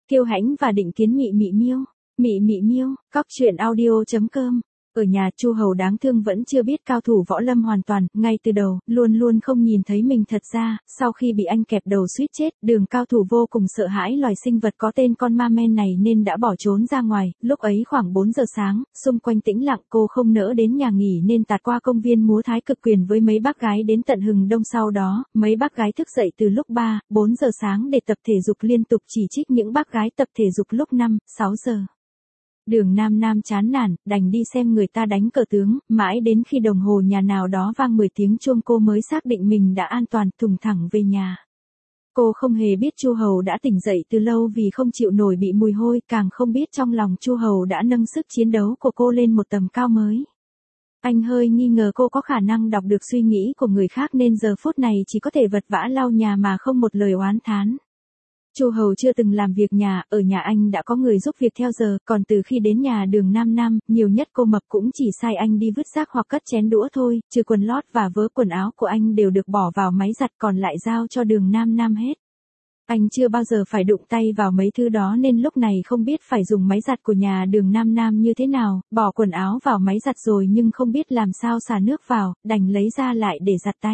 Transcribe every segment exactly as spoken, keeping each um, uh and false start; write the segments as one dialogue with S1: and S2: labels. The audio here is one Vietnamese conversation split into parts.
S1: Kiêu Hãnh và Định Kiến Mị Mị Miêu. Mị Mị Miêu, cóc truyện audio chấm com. Ở nhà Chu Hầu đáng thương vẫn chưa biết cao thủ võ lâm hoàn toàn, ngay từ đầu, luôn luôn không nhìn thấy mình thật ra, sau khi bị anh kẹp đầu suýt chết, Đường cao thủ vô cùng sợ hãi loài sinh vật có tên con ma men này nên đã bỏ trốn ra ngoài, lúc ấy khoảng bốn giờ sáng, xung quanh tĩnh lặng cô không nỡ đến nhà nghỉ nên tạt qua công viên múa thái cực quyền với mấy bác gái đến tận hừng đông sau đó, mấy bác gái thức dậy từ lúc ba, bốn giờ sáng để tập thể dục liên tục chỉ trích những bác gái tập thể dục lúc năm, sáu giờ. Đường Nam Nam chán nản, đành đi xem người ta đánh cờ tướng, mãi đến khi đồng hồ nhà nào đó vang mười tiếng chuông cô mới xác định mình đã an toàn, thùng thẳng về nhà. Cô không hề biết Chu Hầu đã tỉnh dậy từ lâu vì không chịu nổi bị mùi hôi, càng không biết trong lòng Chu Hầu đã nâng sức chiến đấu của cô lên một tầm cao mới. Anh hơi nghi ngờ cô có khả năng đọc được suy nghĩ của người khác nên giờ phút này chỉ có thể vật vã lau nhà mà không một lời oán thán. Chu Hầu chưa từng làm việc nhà, ở nhà anh đã có người giúp việc theo giờ, còn từ khi đến nhà Đường Nam Nam, nhiều nhất cô Mập cũng chỉ sai anh đi vứt rác hoặc cất chén đũa thôi, trừ quần lót và vớ quần áo của anh đều được bỏ vào máy giặt còn lại giao cho Đường Nam Nam hết. Anh chưa bao giờ phải đụng tay vào mấy thứ đó nên lúc này không biết phải dùng máy giặt của nhà Đường Nam Nam như thế nào, bỏ quần áo vào máy giặt rồi nhưng không biết làm sao xả nước vào, đành lấy ra lại để giặt tay.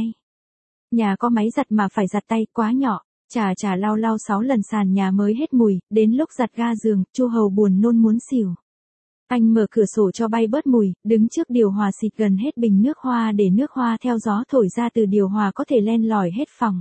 S1: Nhà có máy giặt mà phải giặt tay quá nhỏ. Chà chà lau lau sáu lần sàn nhà mới hết mùi, đến lúc giặt ga giường, Chu Hầu buồn nôn muốn xỉu. Anh mở cửa sổ cho bay bớt mùi, đứng trước điều hòa xịt gần hết bình nước hoa để nước hoa theo gió thổi ra từ điều hòa có thể len lỏi hết phòng.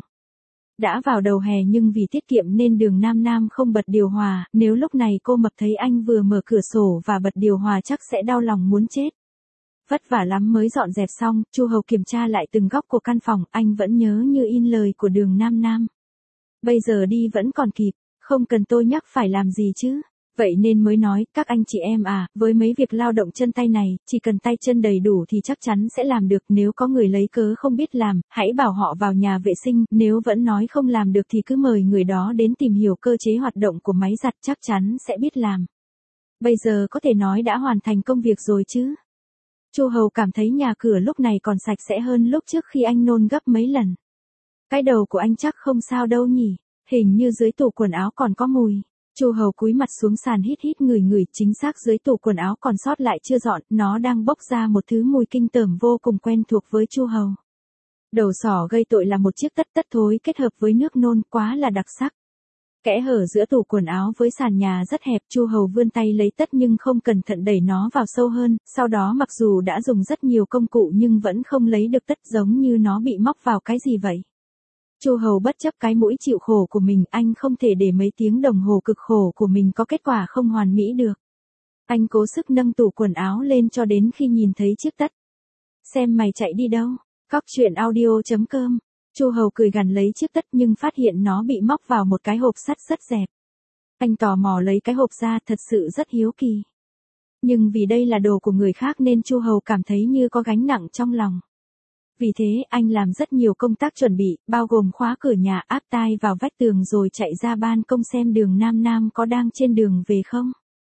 S1: Đã vào đầu hè nhưng vì tiết kiệm nên Đường Nam Nam không bật điều hòa, nếu lúc này cô Mập thấy anh vừa mở cửa sổ và bật điều hòa chắc sẽ đau lòng muốn chết. Vất vả lắm mới dọn dẹp xong, Chu Hầu kiểm tra lại từng góc của căn phòng, anh vẫn nhớ như in lời của Đường Nam Nam. Bây giờ đi vẫn còn kịp, không cần tôi nhắc phải làm gì chứ. Vậy nên mới nói, các anh chị em à, với mấy việc lao động chân tay này, chỉ cần tay chân đầy đủ thì chắc chắn sẽ làm được. Nếu có người lấy cớ không biết làm, hãy bảo họ vào nhà vệ sinh, nếu vẫn nói không làm được thì cứ mời người đó đến tìm hiểu cơ chế hoạt động của máy giặt, chắc chắn sẽ biết làm. Bây giờ có thể nói đã hoàn thành công việc rồi chứ. Chu Hầu cảm thấy nhà cửa lúc này còn sạch sẽ hơn lúc trước khi anh nôn gấp mấy lần. Cái đầu của anh chắc không sao đâu nhỉ, hình như dưới tủ quần áo còn có mùi. Chu Hầu cúi mặt xuống sàn hít hít ngửi ngửi, chính xác dưới tủ quần áo còn sót lại chưa dọn, nó đang bốc ra một thứ mùi kinh tởm vô cùng quen thuộc với Chu Hầu. Đầu sỏ gây tội là một chiếc tất tất thối kết hợp với nước nôn, quá là đặc sắc. Kẽ hở giữa tủ quần áo với sàn nhà rất hẹp, Chu Hầu vươn tay lấy tất nhưng không cẩn thận đẩy nó vào sâu hơn, sau đó mặc dù đã dùng rất nhiều công cụ nhưng vẫn không lấy được tất, giống như nó bị móc vào cái gì vậy. Chu Hầu bất chấp cái mũi chịu khổ của mình, anh không thể để mấy tiếng đồng hồ cực khổ của mình có kết quả không hoàn mỹ được. Anh cố sức nâng tủ quần áo lên cho đến khi nhìn thấy chiếc tất. Xem mày chạy đi đâu, cóc truyện audio chấm com. Chu Hầu cười gằn lấy chiếc tất nhưng phát hiện nó bị móc vào một cái hộp sắt rất dẹp. Anh tò mò lấy cái hộp ra, thật sự rất hiếu kỳ. Nhưng vì đây là đồ của người khác nên Chu Hầu cảm thấy như có gánh nặng trong lòng. Vì thế, anh làm rất nhiều công tác chuẩn bị, bao gồm khóa cửa nhà, áp tai vào vách tường rồi chạy ra ban công xem Đường Nam Nam có đang trên đường về không.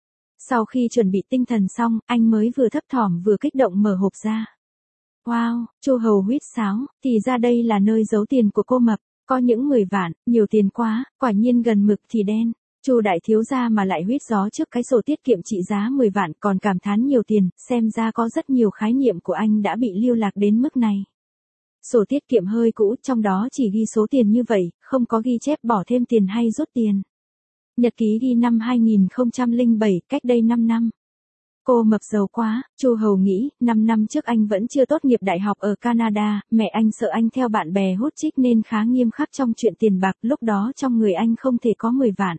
S1: Sau khi chuẩn bị tinh thần xong, anh mới vừa thấp thỏm vừa kích động mở hộp ra. Wow, Chu Hầu huýt sáo, thì ra đây là nơi giấu tiền của cô Mập, có những mười vạn, nhiều tiền quá, quả nhiên gần mực thì đen. Chu đại thiếu gia mà lại huýt gió trước cái sổ tiết kiệm trị giá mười vạn còn cảm thán nhiều tiền, xem ra có rất nhiều khái niệm của anh đã bị lưu lạc đến mức này. Sổ tiết kiệm hơi cũ, trong đó chỉ ghi số tiền như vậy, không có ghi chép bỏ thêm tiền hay rút tiền. Nhật ký ghi năm hai nghìn không trăm lẻ bảy, cách đây năm năm. Cô Mập giàu quá, Chu Hầu nghĩ, năm năm trước anh vẫn chưa tốt nghiệp đại học ở Canada, mẹ anh sợ anh theo bạn bè hút chích nên khá nghiêm khắc trong chuyện tiền bạc, lúc đó trong người anh không thể có mười vạn.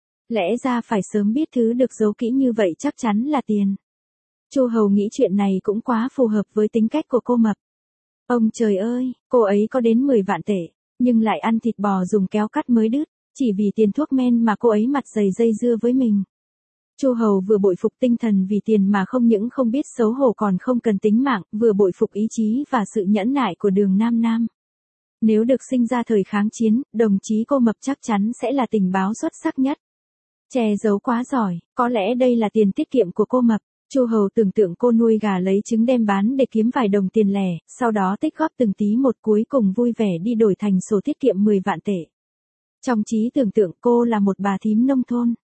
S1: Lẽ ra phải sớm biết thứ được giấu kỹ như vậy chắc chắn là tiền. Chu Hầu nghĩ chuyện này cũng quá phù hợp với tính cách của cô Mập. Ông trời ơi, cô ấy có đến mười vạn tệ, nhưng lại ăn thịt bò dùng kéo cắt mới đứt, chỉ vì tiền thuốc men mà cô ấy mặt dày dây dưa với mình. Chu Hầu vừa bội phục tinh thần vì tiền mà không những không biết xấu hổ còn không cần tính mạng, vừa bội phục ý chí và sự nhẫn nại của Đường Nam Nam. Nếu được sinh ra thời kháng chiến, đồng chí cô Mập chắc chắn sẽ là tình báo xuất sắc nhất. Che giấu quá giỏi, có lẽ đây là tiền tiết kiệm của cô Mập. Chu Hầu tưởng tượng cô nuôi gà lấy trứng đem bán để kiếm vài đồng tiền lẻ, sau đó tích góp từng tí một cuối cùng vui vẻ đi đổi thành sổ tiết kiệm mười vạn tệ. Trong trí tưởng tượng cô là một bà thím nông thôn.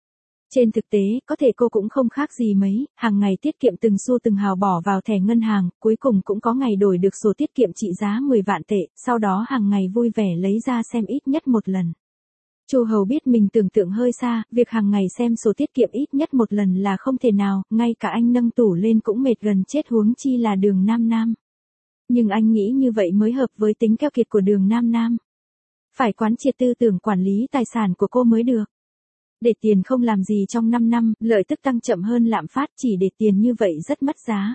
S1: Trên thực tế, có thể cô cũng không khác gì mấy, hàng ngày tiết kiệm từng xu từng hào bỏ vào thẻ ngân hàng, cuối cùng cũng có ngày đổi được sổ tiết kiệm trị giá mười vạn tệ, sau đó hàng ngày vui vẻ lấy ra xem ít nhất một lần. Chu Hầu biết mình tưởng tượng hơi xa, việc hàng ngày xem sổ tiết kiệm ít nhất một lần là không thể nào, ngay cả anh nâng tủ lên cũng mệt gần chết huống chi là Đường Nam Nam. Nhưng anh nghĩ như vậy mới hợp với tính keo kiệt của Đường Nam Nam. Phải quán triệt tư tưởng quản lý tài sản của cô mới được. Để tiền không làm gì trong năm năm, lợi tức tăng chậm hơn lạm phát, chỉ để tiền như vậy rất mất giá.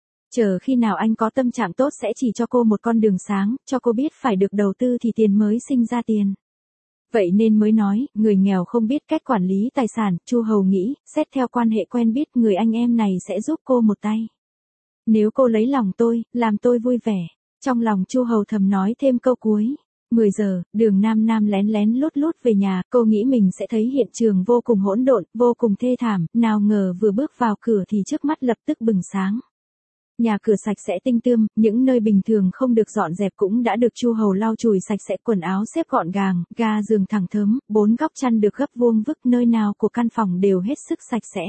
S1: Chờ khi nào anh có tâm trạng tốt sẽ chỉ cho cô một con đường sáng, cho cô biết phải được đầu tư thì tiền mới sinh ra tiền. Vậy nên mới nói, người nghèo không biết cách quản lý tài sản, Chu Hầu nghĩ, xét theo quan hệ quen biết, người anh em này sẽ giúp cô một tay. Nếu cô lấy lòng tôi, làm tôi vui vẻ. Trong lòng Chu Hầu thầm nói thêm câu cuối. mười giờ, Đường Nam Nam lén lén lút lút về nhà, cô nghĩ mình sẽ thấy hiện trường vô cùng hỗn độn, vô cùng thê thảm, nào ngờ vừa bước vào cửa thì trước mắt lập tức bừng sáng. Nhà cửa sạch sẽ tinh tươm, những nơi bình thường không được dọn dẹp cũng đã được Chu Hầu lau chùi sạch sẽ, quần áo xếp gọn gàng, ga giường thẳng thớm, bốn góc chăn được gấp vuông vức, nơi nào của căn phòng đều hết sức sạch sẽ.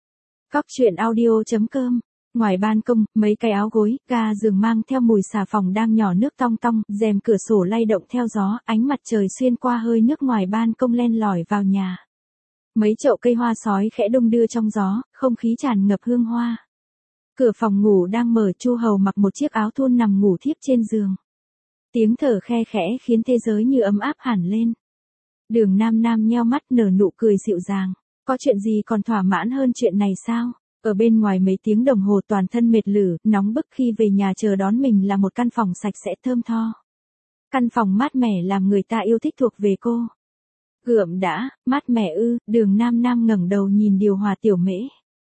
S1: Góc truyện audio chấm com. Ngoài ban công, mấy cái áo gối, ga giường mang theo mùi xà phòng đang nhỏ nước tong tong, rèm cửa sổ lay động theo gió, ánh mặt trời xuyên qua hơi nước ngoài ban công len lỏi vào nhà. Mấy chậu cây hoa sói khẽ đung đưa trong gió, không khí tràn ngập hương hoa. Cửa phòng ngủ đang mở, Chu Hầu mặc một chiếc áo thun nằm ngủ thiếp trên giường. Tiếng thở khe khẽ khiến thế giới như ấm áp hẳn lên. Đường Nam Nam nheo mắt nở nụ cười dịu dàng. Có chuyện gì còn thỏa mãn hơn chuyện này sao? Ở bên ngoài mấy tiếng đồng hồ toàn thân mệt lử, nóng bức, khi về nhà chờ đón mình là một căn phòng sạch sẽ thơm tho. Căn phòng mát mẻ làm người ta yêu thích thuộc về cô. Gượm đã, mát mẻ ư? Đường Nam Nam ngẩng đầu nhìn điều hòa Tiểu Mễ.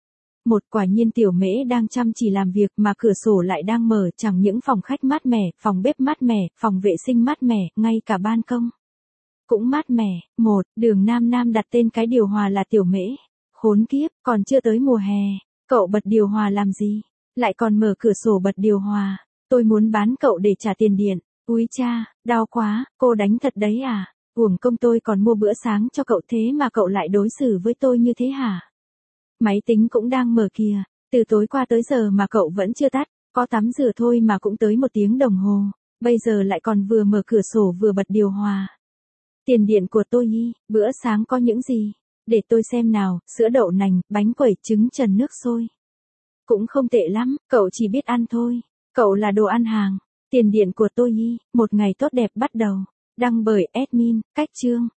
S1: Một quả nhiên Tiểu Mễ đang chăm chỉ làm việc mà cửa sổ lại đang mở, chẳng những phòng khách mát mẻ, phòng bếp mát mẻ, phòng vệ sinh mát mẻ, ngay cả ban công cũng mát mẻ. Một, Đường Nam Nam đặt tên cái điều hòa là Tiểu Mễ. Khốn kiếp, còn chưa tới mùa hè, cậu bật điều hòa làm gì? Lại còn mở cửa sổ bật điều hòa. Tôi muốn bán cậu để trả tiền điện. Úi cha, đau quá, cô đánh thật đấy à? Uổng công tôi còn mua bữa sáng cho cậu thế mà cậu lại đối xử với tôi như thế hả? Máy tính cũng đang mở kìa, từ tối qua tới giờ mà cậu vẫn chưa tắt, có tắm rửa thôi mà cũng tới một tiếng đồng hồ, bây giờ lại còn vừa mở cửa sổ vừa bật điều hòa. Tiền điện của tôi y, bữa sáng có những gì? Để tôi xem nào, sữa đậu nành, bánh quẩy, trứng trần, nước sôi. Cũng không tệ lắm, cậu chỉ biết ăn thôi, cậu là đồ ăn hàng. Tiền điện của tôi y, một ngày tốt đẹp bắt đầu. Đăng bởi admin, Cách Chương.